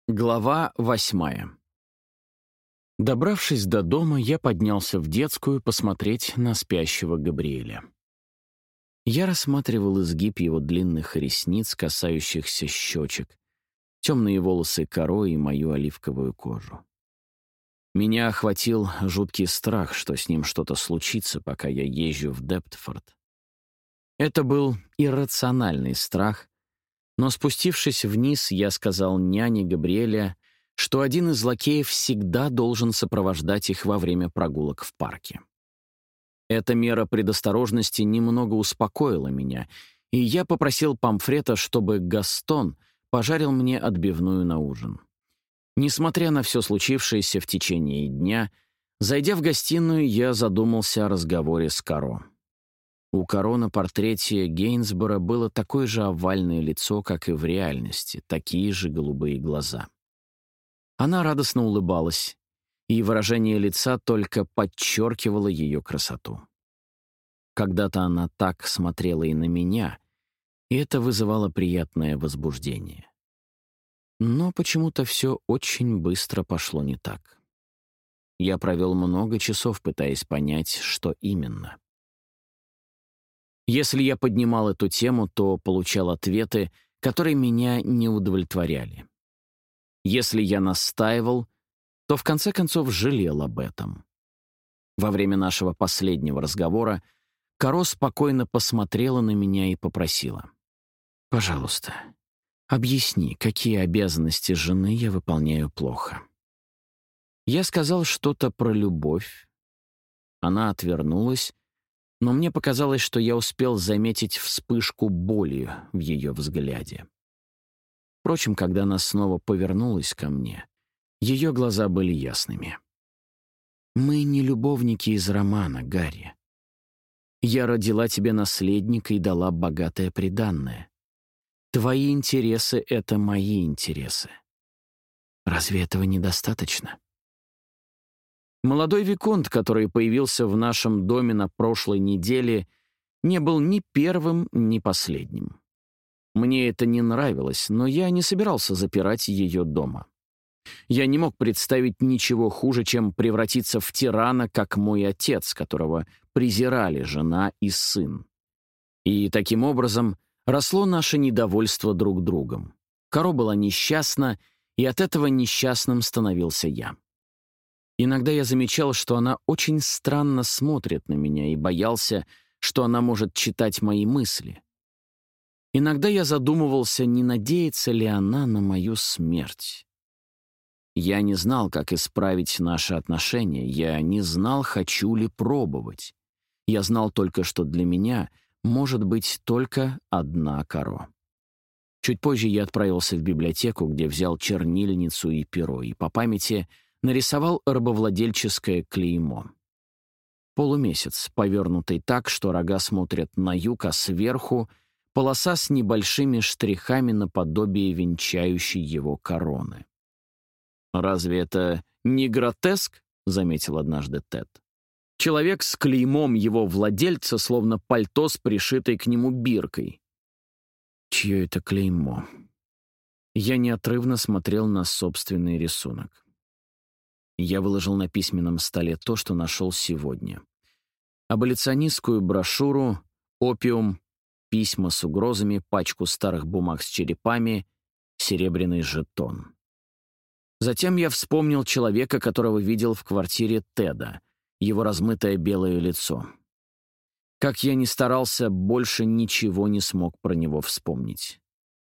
Глава 8. Добравшись до дома, я поднялся в детскую посмотреть на спящего Габриэля. Я рассматривал изгиб его длинных ресниц, касающихся щечек, темные волосы Каро и мою оливковую кожу. Меня охватил жуткий страх, что с ним что-то случится, пока я езжу в Дептфорд. Это был иррациональный страх, но спустившись вниз, я сказал няне Габриэля, что один из лакеев всегда должен сопровождать их во время прогулок в парке. Эта мера предосторожности немного успокоила меня, и я попросил Памфрета, чтобы Гастон пожарил мне отбивную на ужин. Несмотря на все случившееся в течение дня, зайдя в гостиную, я задумался о разговоре с Каро. У Каро на портрете Гейнсбора было такое же овальное лицо, как и в реальности, такие же голубые глаза. Она радостно улыбалась, и выражение лица только подчеркивало ее красоту. Когда-то она так смотрела и на меня, и это вызывало приятное возбуждение. Но почему-то все очень быстро пошло не так. Я провел много часов, пытаясь понять, что именно. Если я поднимал эту тему, то получал ответы, которые меня не удовлетворяли. Если я настаивал, то в конце концов жалел об этом. Во время нашего последнего разговора Каро спокойно посмотрела на меня и попросила: «Пожалуйста, объясни, какие обязанности жены я выполняю плохо». Я сказал что-то про любовь. Она отвернулась, но мне показалось, что я успел заметить вспышку боли в ее взгляде. Впрочем, когда она снова повернулась ко мне, ее глаза были ясными. «Мы не любовники из романа, Гарри. Я родила тебе наследника и дала богатое приданное. Твои интересы — это мои интересы. Разве этого недостаточно?» Молодой виконт, который появился в нашем доме на прошлой неделе, не был ни первым, ни последним. Мне это не нравилось, но я не собирался запирать ее дома. Я не мог представить ничего хуже, чем превратиться в тирана, как мой отец, которого презирали жена и сын. И таким образом росло наше недовольство друг другом. Каро была несчастна, и от этого несчастным становился я. Иногда я замечал, что она очень странно смотрит на меня, и боялся, что она может читать мои мысли. Иногда я задумывался, не надеется ли она на мою смерть. Я не знал, как исправить наши отношения, я не знал, хочу ли пробовать. Я знал только, что для меня может быть только одна Каро. Чуть позже я отправился в библиотеку, где взял чернильницу и перо, и по памяти нарисовал рабовладельческое клеймо. Полумесяц, повернутый так, что рога смотрят на юг, а сверху — полоса с небольшими штрихами наподобие венчающей его короны. «Разве это не гротеск?» — заметил однажды Тед. «Человек с клеймом его владельца, словно пальто с пришитой к нему биркой». Чье это клеймо? Я неотрывно смотрел на собственный рисунок. Я выложил на письменном столе то, что нашел сегодня. Аболиционистскую брошюру, опиум, письма с угрозами, пачку старых бумаг с черепами, серебряный жетон. Затем я вспомнил человека, которого видел в квартире Теда, его размытое белое лицо. Как я ни старался, больше ничего не смог про него вспомнить.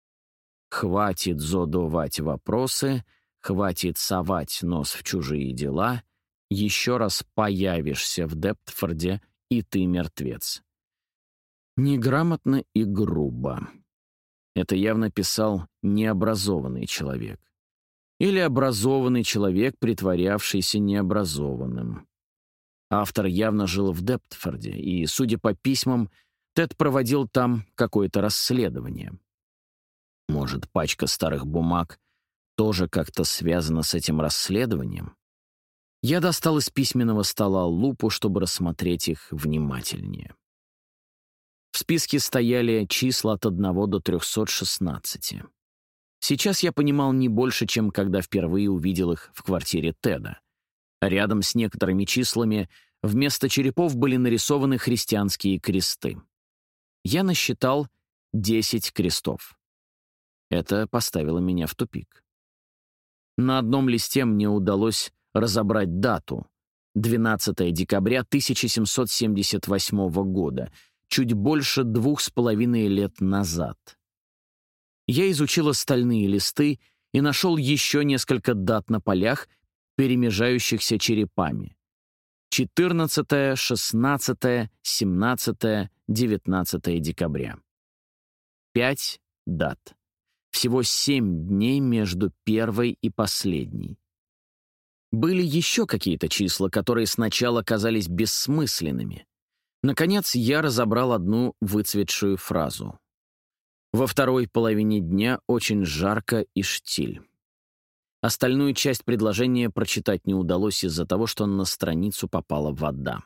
Хватит задавать вопросы, хватит совать нос в чужие дела, еще раз появишься в Дептфорде, и ты мертвец. Неграмотно и грубо. Это явно писал необразованный человек. Или образованный человек, притворявшийся необразованным. Автор явно жил в Дептфорде, и, судя по письмам, Тед проводил там какое-то расследование. Может, пачка старых бумаг тоже как-то связана с этим расследованием? Я достал из письменного стола лупу, чтобы рассмотреть их внимательнее. В списке стояли числа от 1 до 316. Сейчас я понимал не больше, чем когда впервые увидел их в квартире Теда. Рядом с некоторыми числами вместо черепов были нарисованы христианские кресты. Я насчитал 10 крестов. Это поставило меня в тупик. На одном листе мне удалось разобрать дату — 12 декабря 1778 года, чуть больше 2,5 лет назад. Я изучил остальные листы и нашел еще несколько дат на полях, перемежающихся черепами. 14, 16, 17, 19 декабря. 5 дат. Всего 7 дней между первой и последней. Были еще какие-то числа, которые сначала казались бессмысленными. Наконец, я разобрал одну выцветшую фразу. Во второй половине дня очень жарко и штиль. Остальную часть предложения прочитать не удалось из-за того, что на страницу попала вода.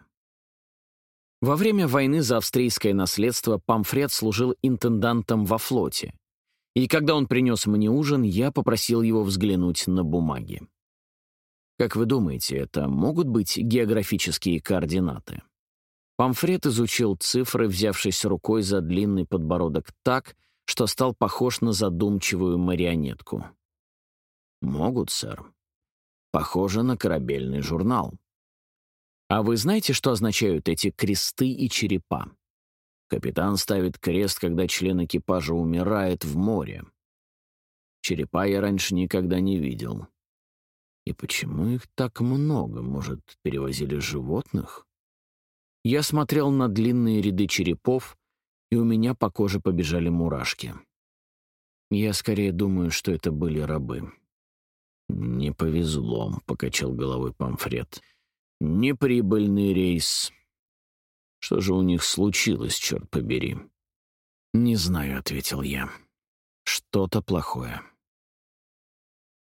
Во время войны за австрийское наследство Помфрет служил интендантом во флоте. И когда он принес мне ужин, я попросил его взглянуть на бумаги. Как вы думаете, это могут быть географические координаты? Помфрет изучил цифры, взявшись рукой за длинный подбородок так, что стал похож на задумчивую марионетку. «Могут, сэр. Похоже на корабельный журнал». «А вы знаете, что означают эти кресты и черепа?» «Капитан ставит крест, когда член экипажа умирает в море. Черепа я раньше никогда не видел. И почему их так много? Может, перевозили животных?» Я смотрел на длинные ряды черепов, и у меня по коже побежали мурашки. Я скорее думаю, что это были рабы. «Не повезло», — покачал головой Помфрет. «Неприбыльный рейс. Что же у них случилось, черт побери?» «Не знаю», — ответил я. «Что-то плохое».